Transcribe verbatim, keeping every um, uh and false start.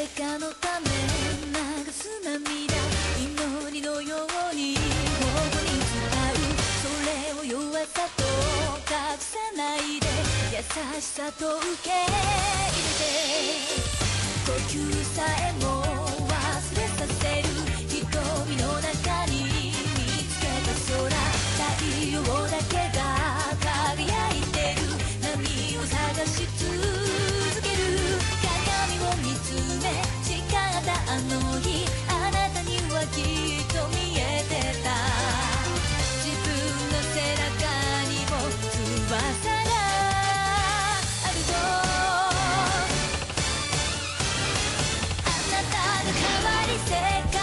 誰かのため流す涙、祈りのように頬に使う。それを弱さと隠さないで、優しさと受け入れて、呼吸さえも忘れさせる瞳の中に見つけた空、太陽だけが輝いてる。波を探し続ける。鏡を見つめ誓ったあの日、あなたにはきっと見えてた。自分の背中にも翼があると、あなたの代わり世界